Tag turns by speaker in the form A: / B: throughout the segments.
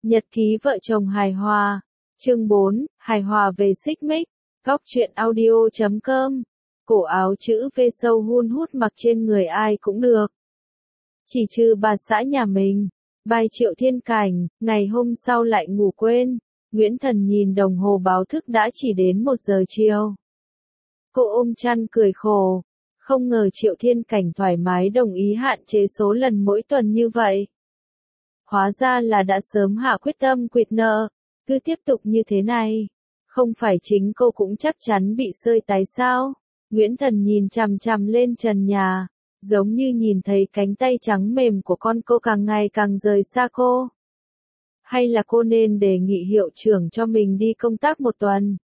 A: Nhật ký vợ chồng hài hòa. Chương 4, hài hòa về xích mích. Góc truyện audio.com. Cổ áo chữ V sâu hun hút mặc trên người ai cũng được. Chỉ trừ bà xã nhà mình. Bài Triệu Thiên Cảnh, ngày hôm sau lại ngủ quên. Nguyễn Thần nhìn đồng hồ báo thức đã chỉ đến 1 giờ chiều. Cô ôm chăn cười khổ. Không ngờ Triệu Thiên Cảnh thoải mái đồng ý hạn chế số lần mỗi tuần như vậy. Hóa ra là đã sớm hạ quyết tâm quỵt nợ, cứ tiếp tục như thế này. Không phải chính cô cũng chắc chắn bị sơi tái sao? Nguyễn Thần nhìn chằm chằm lên trần nhà, giống như nhìn thấy cánh tay trắng mềm của con cô càng ngày càng rời xa cô. Hay là cô nên đề nghị hiệu trưởng cho mình đi công tác 1 tuần?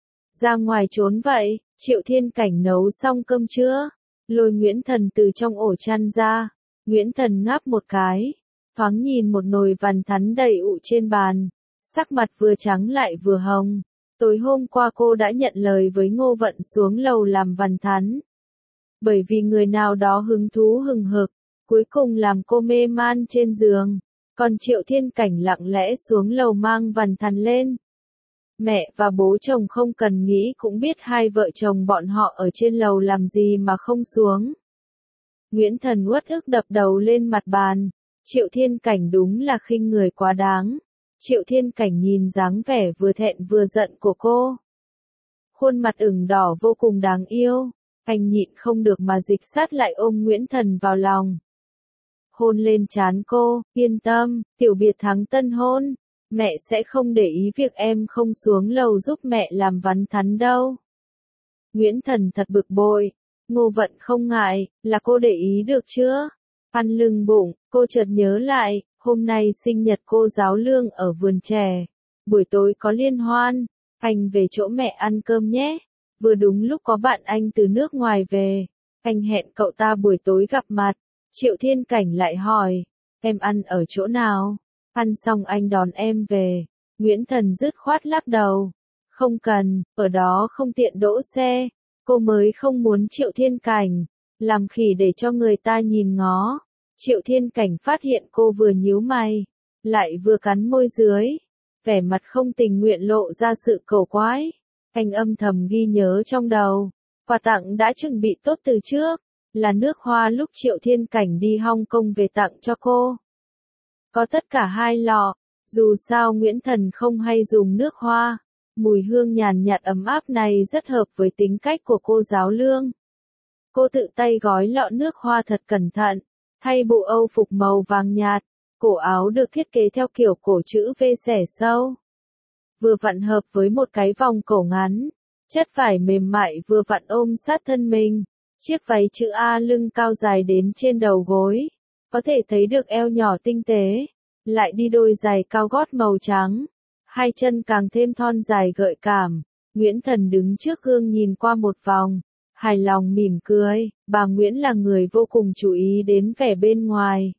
A: Ra ngoài trốn vậy, Triệu Thiên Cảnh nấu xong cơm trưa, lôi Nguyễn Thần từ trong ổ chăn ra. Nguyễn Thần ngáp một cái, thoáng nhìn một nồi vằn thắn đầy ụ trên bàn, sắc mặt vừa trắng lại vừa hồng. Tối hôm qua cô đã nhận lời với Ngô Vận xuống lầu làm vằn thắn. Bởi vì người nào đó hứng thú hừng hực, cuối cùng làm cô mê man trên giường. Còn Triệu Thiên Cảnh lặng lẽ xuống lầu mang vằn thắn lên. Mẹ và bố chồng không cần nghĩ cũng biết hai vợ chồng bọn họ ở trên lầu làm gì mà không xuống. Nguyễn Thần uất ức đập đầu lên mặt bàn. Triệu Thiên Cảnh đúng là khinh người quá đáng. Triệu Thiên Cảnh nhìn dáng vẻ vừa thẹn vừa giận của cô. Khuôn mặt ửng đỏ vô cùng đáng yêu. Anh nhịn không được mà dịch sát lại ôm Nguyễn Thần vào lòng. Hôn lên trán cô, yên tâm, tiểu biệt thắng tân hôn. Mẹ sẽ không để ý việc em không xuống lầu giúp mẹ làm vắn thắn đâu. Nguyễn Thần thật bực bội. Ngô Vận không ngại, là cô để ý được chưa? Ăn lưng bụng, cô chợt nhớ lại, hôm nay sinh nhật cô giáo Lương ở vườn trẻ. Buổi tối có liên hoan, anh về chỗ mẹ ăn cơm nhé. Vừa đúng lúc có bạn anh từ nước ngoài về. Anh hẹn cậu ta buổi tối gặp mặt. Triệu Thiên Cảnh lại hỏi, em ăn ở chỗ nào? Ăn xong anh đón em về. Nguyễn Thần dứt khoát lắc đầu. Không cần, ở đó không tiện đỗ xe. Cô mới không muốn Triệu Thiên Cảnh làm khỉ để cho người ta nhìn ngó. Triệu Thiên Cảnh phát hiện cô vừa nhíu mày, lại vừa cắn môi dưới, vẻ mặt không tình nguyện lộ ra sự cầu quái. Anh âm thầm ghi nhớ trong đầu, quà tặng đã chuẩn bị tốt từ trước, là nước hoa lúc Triệu Thiên Cảnh đi Hong Kong về tặng cho cô. Có tất cả 2 lọ, dù sao Nguyễn Thần không hay dùng nước hoa, mùi hương nhàn nhạt ấm áp này rất hợp với tính cách của cô giáo Lương. Cô tự tay gói lọ nước hoa thật cẩn thận, thay bộ âu phục màu vàng nhạt, cổ áo được thiết kế theo kiểu cổ chữ V xẻ sâu. Vừa vặn hợp với một cái vòng cổ ngắn, chất vải mềm mại vừa vặn ôm sát thân mình, chiếc váy chữ A lưng cao dài đến trên đầu gối, có thể thấy được eo nhỏ tinh tế, lại đi đôi giày cao gót màu trắng, hai chân càng thêm thon dài gợi cảm. Nguyễn Thần đứng trước gương nhìn qua một vòng, hài lòng mỉm cười. Bà Nguyễn là người vô cùng chú ý đến vẻ bên ngoài.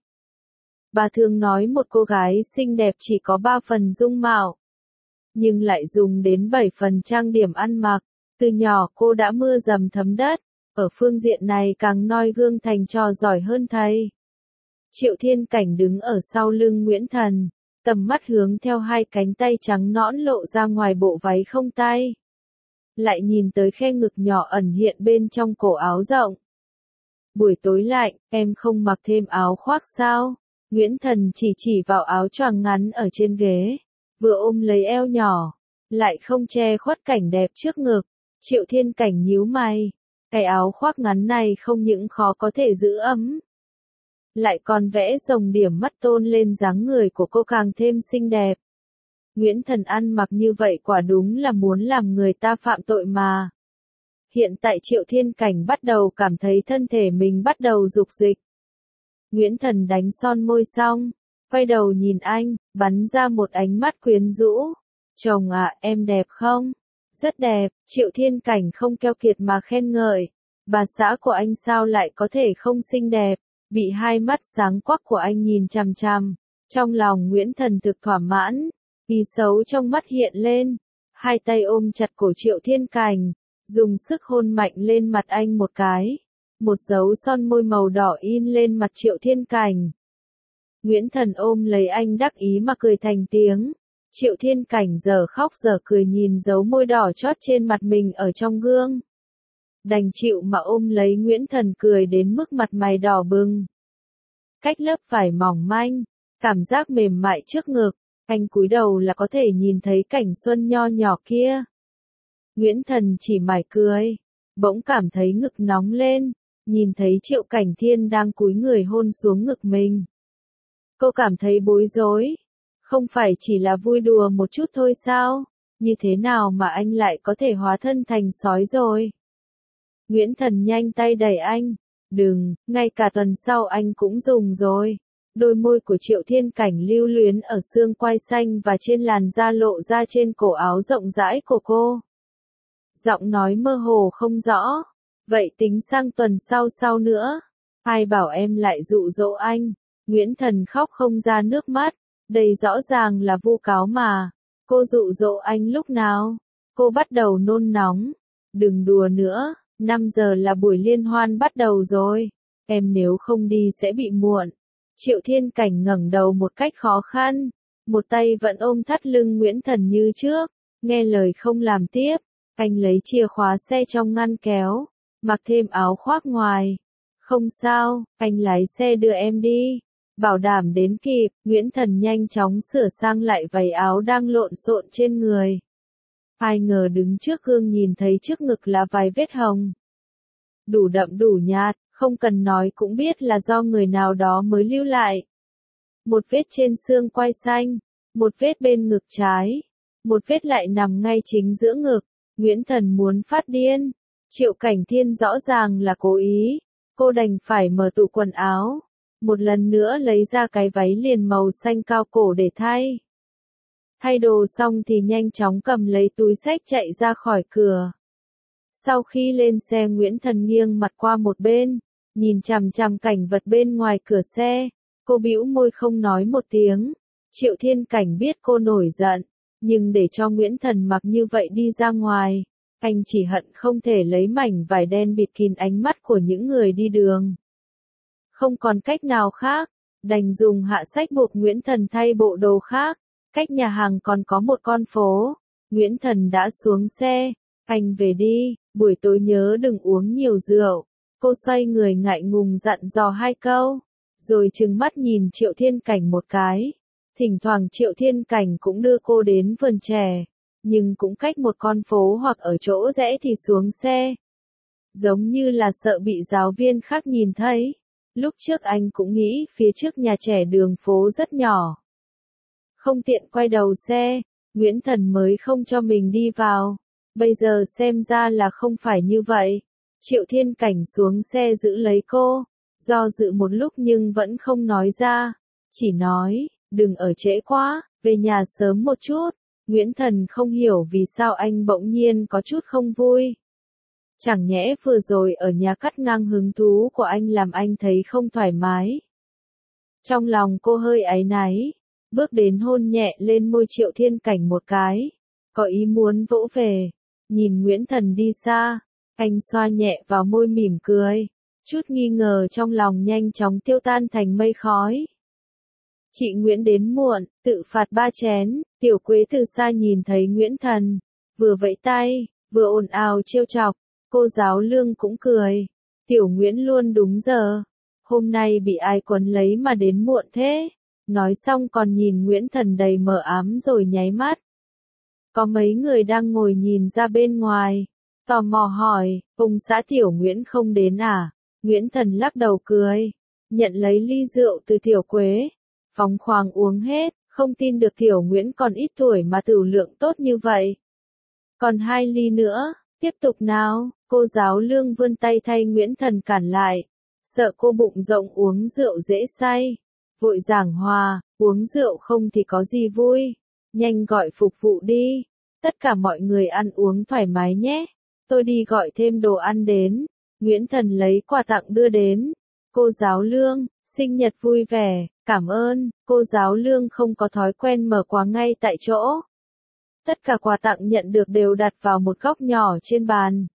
A: Bà thường nói một cô gái xinh đẹp chỉ có 3 phần dung mạo, nhưng lại dùng đến 7 phần trang điểm ăn mặc. Từ nhỏ cô đã mưa dầm thấm đất, ở phương diện này càng noi gương thành trò giỏi hơn thầy. Triệu Thiên Cảnh đứng ở sau lưng Nguyễn Thần, tầm mắt hướng theo 2 cánh tay trắng nõn lộ ra ngoài bộ váy không tay. Lại nhìn tới khe ngực nhỏ ẩn hiện bên trong cổ áo rộng. Buổi tối lạnh, em không mặc thêm áo khoác sao? Nguyễn Thần chỉ vào áo choàng ngắn ở trên ghế, vừa ôm lấy eo nhỏ, lại không che khuất cảnh đẹp trước ngực. Triệu Thiên Cảnh nhíu mày, cái áo khoác ngắn này không những khó có thể giữ ấm, lại còn vẽ rồng điểm mắt tôn lên dáng người của cô càng thêm xinh đẹp. Nguyễn Thần ăn mặc như vậy quả đúng là muốn làm người ta phạm tội mà. Hiện tại Triệu Thiên Cảnh bắt đầu cảm thấy thân thể mình bắt đầu dục dịch. Nguyễn Thần đánh son môi xong, quay đầu nhìn anh, bắn ra một ánh mắt quyến rũ. Chồng à, em đẹp không? Rất đẹp. Triệu Thiên Cảnh không keo kiệt mà khen ngợi. Bà xã của anh sao lại có thể không xinh đẹp? Bị 2 mắt sáng quắc của anh nhìn chằm chằm, trong lòng Nguyễn Thần thực thỏa mãn. Ý xấu trong mắt hiện lên, 2 tay ôm chặt cổ Triệu Thiên Cảnh, dùng sức hôn mạnh lên mặt anh một cái. Một dấu son môi màu đỏ in lên mặt Triệu Thiên Cảnh. Nguyễn Thần ôm lấy anh đắc ý mà cười thành tiếng. Triệu Thiên Cảnh giờ khóc giờ cười nhìn dấu môi đỏ chót trên mặt mình ở trong gương. Đành chịu mà ôm lấy Nguyễn Thần cười đến mức mặt mày đỏ bừng. Cách lớp vải mỏng manh, cảm giác mềm mại trước ngực, anh cúi đầu là có thể nhìn thấy cảnh xuân nho nhỏ kia. Nguyễn Thần chỉ mải cười, bỗng cảm thấy ngực nóng lên, nhìn thấy Triệu Cảnh Thiên đang cúi người hôn xuống ngực mình. Cô cảm thấy bối rối, không phải chỉ là vui đùa một chút thôi sao, như thế nào mà anh lại có thể hóa thân thành sói rồi. Nguyễn Thần nhanh tay đẩy anh, đừng, ngay cả tuần sau anh cũng dùng rồi. Đôi môi của Triệu Thiên Cảnh lưu luyến ở xương quai xanh và trên làn da lộ ra trên cổ áo rộng rãi của cô. Giọng nói mơ hồ không rõ, vậy tính sang tuần sau nữa. Ai bảo em lại dụ dỗ anh. Nguyễn Thần khóc không ra nước mắt, đây rõ ràng là vu cáo mà. Cô dụ dỗ anh lúc nào? Cô bắt đầu nôn nóng. Đừng đùa nữa, 5 giờ là buổi liên hoan bắt đầu rồi. Em nếu không đi sẽ bị muộn. Triệu Thiên Cảnh ngẩng đầu một cách khó khăn, một tay vẫn ôm thắt lưng Nguyễn Thần như trước, nghe lời không làm tiếp. Anh lấy chìa khóa xe trong ngăn kéo, mặc thêm áo khoác ngoài. Không sao, anh lái xe đưa em đi. Bảo đảm đến kịp, Nguyễn Thần nhanh chóng sửa sang lại váy áo đang lộn xộn trên người. Ai ngờ đứng trước gương nhìn thấy trước ngực là vài vết hồng. Đủ đậm đủ nhạt, không cần nói cũng biết là do người nào đó mới lưu lại. Một vết trên xương quai xanh, một vết bên ngực trái, một vết lại nằm ngay chính giữa ngực. Nguyễn Thần muốn phát điên. Triệu Cảnh Thiên rõ ràng là cố ý. Cô đành phải mở tủ quần áo, một lần nữa lấy ra cái váy liền màu xanh cao cổ để thay. Thay đồ xong thì nhanh chóng cầm lấy túi xách chạy ra khỏi cửa. Sau khi lên xe Nguyễn Thần nghiêng mặt qua một bên, nhìn chằm chằm cảnh vật bên ngoài cửa xe, cô bĩu môi không nói một tiếng. Triệu Thiên Cảnh biết cô nổi giận, nhưng để cho Nguyễn Thần mặc như vậy đi ra ngoài, anh chỉ hận không thể lấy mảnh vải đen bịt kín ánh mắt của những người đi đường. Không còn cách nào khác, đành dùng hạ sách buộc Nguyễn Thần thay bộ đồ khác. Cách nhà hàng còn có một con phố. Nguyễn Thần đã xuống xe. Anh về đi, buổi tối nhớ đừng uống nhiều rượu. Cô xoay người ngại ngùng dặn dò 2 câu, rồi trừng mắt nhìn Triệu Thiên Cảnh một cái. Thỉnh thoảng Triệu Thiên Cảnh cũng đưa cô đến vườn chè, nhưng cũng cách một con phố hoặc ở chỗ rẽ thì xuống xe. Giống như là sợ bị giáo viên khác nhìn thấy. Lúc trước anh cũng nghĩ phía trước nhà trẻ đường phố rất nhỏ, không tiện quay đầu xe, Nguyễn Thần mới không cho mình đi vào. Bây giờ xem ra là không phải như vậy. Triệu Thiên Cảnh xuống xe giữ lấy cô, do dự một lúc nhưng vẫn không nói ra, chỉ nói, đừng ở trễ quá, về nhà sớm một chút. Nguyễn Thần không hiểu vì sao anh bỗng nhiên có chút không vui. Chẳng nhẽ vừa rồi ở nhà cắt ngang hứng thú của anh làm anh thấy không thoải mái. Trong lòng cô hơi áy náy, bước đến hôn nhẹ lên môi Triệu Thiên Cảnh một cái, có ý muốn vỗ về. Nhìn Nguyễn Thần đi xa, anh xoa nhẹ vào môi mỉm cười, chút nghi ngờ trong lòng nhanh chóng tiêu tan thành mây khói. Chị Nguyễn đến muộn, tự phạt 3 chén. Tiểu Quế từ xa nhìn thấy Nguyễn Thần, vừa vẫy tay, vừa ồn ào trêu chọc. Cô giáo Lương cũng cười. Tiểu Nguyễn luôn đúng giờ. Hôm nay bị ai quấn lấy mà đến muộn thế? Nói xong còn nhìn Nguyễn Thần đầy mờ ám rồi nháy mắt. Có mấy người đang ngồi nhìn ra bên ngoài, tò mò hỏi, ông xã Tiểu Nguyễn không đến à? Nguyễn Thần lắc đầu cười, nhận lấy ly rượu từ Tiểu Quế, phóng khoáng uống hết, không tin được Tiểu Nguyễn còn ít tuổi mà tửu lượng tốt như vậy. Còn 2 ly nữa, tiếp tục nào. Cô giáo Lương vươn tay thay Nguyễn Thần cản lại, sợ cô bụng rộng uống rượu dễ say. Vội giảng hòa, uống rượu không thì có gì vui. Nhanh gọi phục vụ đi. Tất cả mọi người ăn uống thoải mái nhé. Tôi đi gọi thêm đồ ăn đến. Nguyễn Thần lấy quà tặng đưa đến. Cô giáo Lương, sinh nhật vui vẻ, cảm ơn. Cô giáo Lương không có thói quen mở quà ngay tại chỗ. Tất cả quà tặng nhận được đều đặt vào một góc nhỏ trên bàn.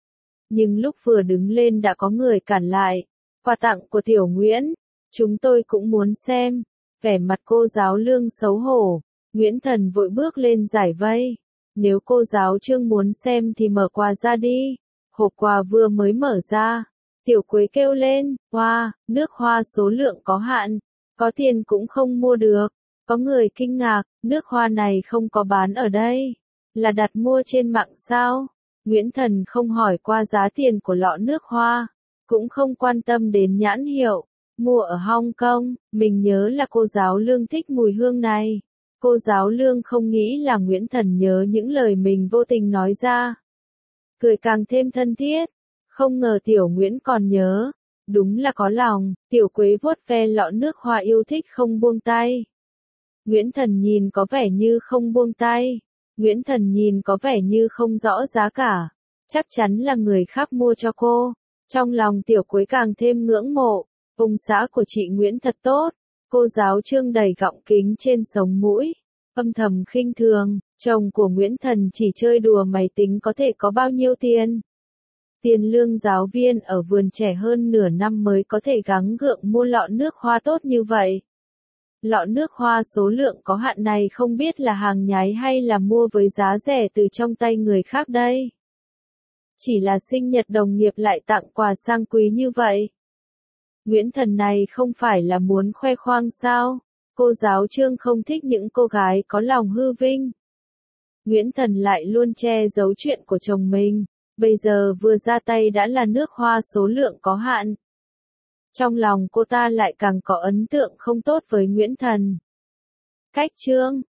A: Nhưng lúc vừa đứng lên đã có người cản lại. Quà tặng của Tiểu Nguyễn, chúng tôi cũng muốn xem. Vẻ mặt cô giáo Lương xấu hổ, Nguyễn Thần vội bước lên giải vây. Nếu cô giáo Trương muốn xem thì mở quà ra đi. Hộp quà vừa mới mở ra, Tiểu Quế kêu lên, hoa, nước hoa số lượng có hạn, có tiền cũng không mua được. Có người kinh ngạc, nước hoa này không có bán ở đây, là đặt mua trên mạng sao? Nguyễn Thần không hỏi qua giá tiền của lọ nước hoa, cũng không quan tâm đến nhãn hiệu, mua ở Hong Kong, mình nhớ là cô giáo Lương thích mùi hương này. Cô giáo Lương không nghĩ là Nguyễn Thần nhớ những lời mình vô tình nói ra. Cười càng thêm thân thiết, không ngờ Tiểu Nguyễn còn nhớ, đúng là có lòng. Tiểu Quế vuốt ve lọ nước hoa yêu thích không buông tay. Nguyễn Thần nhìn có vẻ như không buông tay. Nguyễn Thần nhìn có vẻ như không rõ giá cả. Chắc chắn là người khác mua cho cô. Trong lòng Tiểu Quế càng thêm ngưỡng mộ. Ông xã của chị Nguyễn thật tốt. Cô giáo Trương đầy gọng kính trên sống mũi, âm thầm khinh thường. Chồng của Nguyễn Thần chỉ chơi đùa máy tính có thể có bao nhiêu tiền. Tiền lương giáo viên ở vườn trẻ hơn nửa năm mới có thể gắng gượng mua lọ nước hoa tốt như vậy. Lọ nước hoa số lượng có hạn này không biết là hàng nhái hay là mua với giá rẻ từ trong tay người khác đây. Chỉ là sinh nhật đồng nghiệp lại tặng quà sang quý như vậy. Nguyễn Thần này không phải là muốn khoe khoang sao? Cô giáo Trương không thích những cô gái có lòng hư vinh. Nguyễn Thần lại luôn che giấu chuyện của chồng mình, bây giờ vừa ra tay đã là nước hoa số lượng có hạn. Trong lòng cô ta lại càng có ấn tượng không tốt với Nguyễn Thần. Cách Trương,